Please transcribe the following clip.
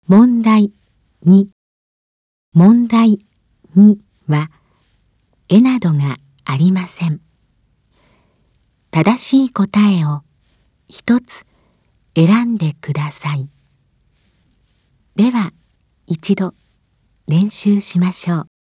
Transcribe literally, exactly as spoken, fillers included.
問題に、問題には絵などがありません。正しい答えを一つ選んでください。では一度練習しましょう。